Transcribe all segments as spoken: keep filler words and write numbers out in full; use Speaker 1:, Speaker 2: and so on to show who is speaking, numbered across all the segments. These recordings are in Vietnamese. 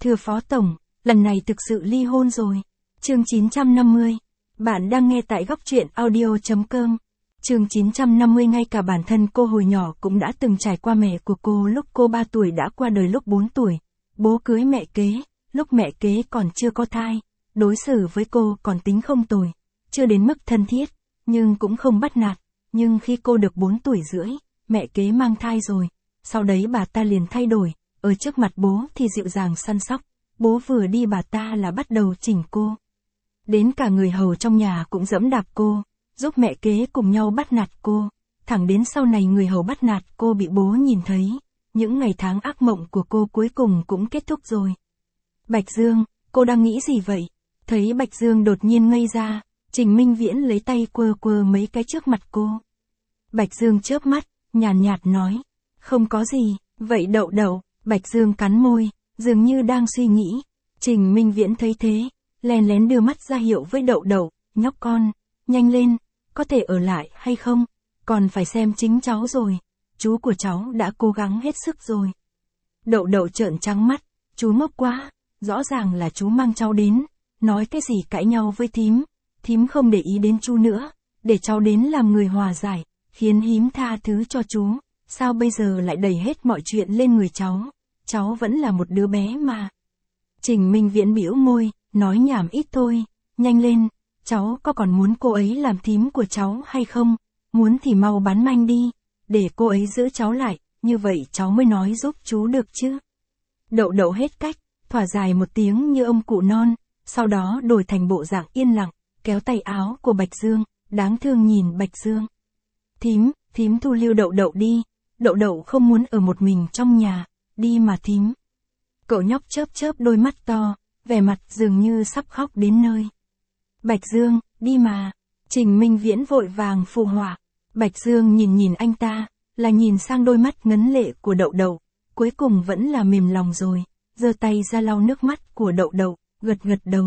Speaker 1: Thưa Phó Tổng, lần này thực sự ly hôn rồi. Chương chín trăm năm mươi. Bạn đang nghe tại góc truyện audio chấm com. Chương chín trăm năm mươi. Ngay cả bản thân cô hồi nhỏ cũng đã từng trải qua. Mẹ của cô lúc cô ba tuổi đã qua đời lúc bốn tuổi. Bố cưới mẹ kế, lúc mẹ kế còn chưa có thai. Đối xử với cô còn tính không tồi, chưa đến mức thân thiết, nhưng cũng không bắt nạt. Nhưng khi cô được bốn tuổi rưỡi, mẹ kế mang thai rồi. Sau đấy bà ta liền thay đổi, ở trước mặt bố thì dịu dàng săn sóc. Bố vừa đi bà ta là bắt đầu chỉnh cô. Đến cả người hầu trong nhà cũng giẫm đạp cô, giúp mẹ kế cùng nhau bắt nạt cô. Thẳng đến sau này người hầu bắt nạt cô bị bố nhìn thấy. Những ngày tháng ác mộng của cô cuối cùng cũng kết thúc rồi. Bạch Dương, cô đang nghĩ gì vậy? Thấy Bạch Dương đột nhiên ngây ra, Trình Minh Viễn lấy tay quơ quơ mấy cái trước mặt cô. Bạch Dương chớp mắt, nhàn nhạt, nhạt nói, không có gì. Vậy Đậu Đậu? Bạch Dương cắn môi, dường như đang suy nghĩ. Trình Minh Viễn thấy thế, lén lén đưa mắt ra hiệu với Đậu Đậu, nhóc con, nhanh lên, có thể ở lại hay không? Còn phải xem chính cháu rồi, chú của cháu đã cố gắng hết sức rồi. Đậu Đậu trợn trắng mắt, chú ngốc quá, rõ ràng là chú mang cháu đến, nói cái gì cãi nhau với thím, thím không để ý đến chú nữa, để cháu đến làm người hòa giải, khiến thím tha thứ cho chú, sao bây giờ lại đẩy hết mọi chuyện lên người cháu, cháu vẫn là một đứa bé mà. Trình Minh Viễn bĩu môi, nói nhảm ít thôi, nhanh lên, cháu có còn muốn cô ấy làm thím của cháu hay không, muốn thì mau bán manh đi, để cô ấy giữ cháu lại, như vậy cháu mới nói giúp chú được chứ. Đậu Đậu hết cách, thỏa dài một tiếng như ông cụ non, sau đó đổi thành bộ dạng yên lặng, kéo tay áo của Bạch Dương, đáng thương nhìn Bạch Dương. Thím, thím thu lưu Đậu Đậu đi, Đậu Đậu không muốn ở một mình trong nhà, đi mà thím. Cậu nhóc chớp chớp đôi mắt to, vẻ mặt dường như sắp khóc đến nơi. Bạch Dương, đi mà. Trình Minh Viễn vội vàng phụ họa. Bạch Dương nhìn nhìn anh ta, là nhìn sang đôi mắt ngấn lệ của Đậu Đậu, cuối cùng vẫn là mềm lòng rồi, giơ tay ra lau nước mắt của Đậu Đậu, gật gật đầu.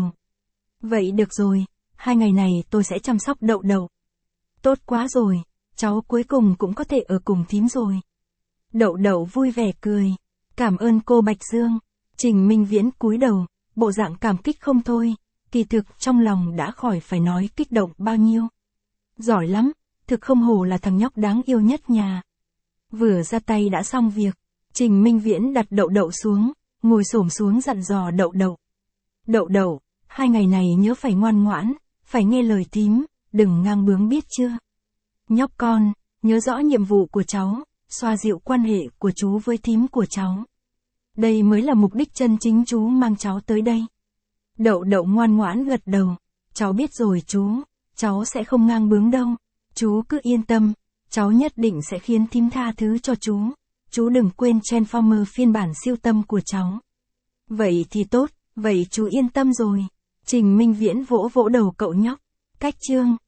Speaker 1: Vậy được rồi, hai ngày này tôi sẽ chăm sóc Đậu Đậu. Tốt quá rồi, cháu cuối cùng cũng có thể ở cùng thím rồi. Đậu Đậu vui vẻ cười. Cảm ơn cô Bạch Dương. Trình Minh Viễn cúi đầu, bộ dạng cảm kích không thôi, kỳ thực trong lòng đã khỏi phải nói kích động bao nhiêu. Giỏi lắm, thực không hổ là thằng nhóc đáng yêu nhất nhà. Vừa ra tay đã xong việc, Trình Minh Viễn đặt Đậu Đậu xuống, ngồi xổm xuống dặn dò Đậu Đậu. Đậu Đậu, hai ngày này nhớ phải ngoan ngoãn, phải nghe lời thím, đừng ngang bướng biết chưa. Nhóc con, nhớ rõ nhiệm vụ của cháu, xoa dịu quan hệ của chú với thím của cháu. Đây mới là mục đích chân chính chú mang cháu tới đây. Đậu Đậu ngoan ngoãn gật đầu, cháu biết rồi chú, cháu sẽ không ngang bướng đâu, chú cứ yên tâm, cháu nhất định sẽ khiến thím tha thứ cho chú, chú đừng quên Transformer phiên bản siêu tâm của cháu. Vậy thì tốt, vậy chú yên tâm rồi. Trình Minh Viễn vỗ vỗ đầu cậu nhóc. Cách chương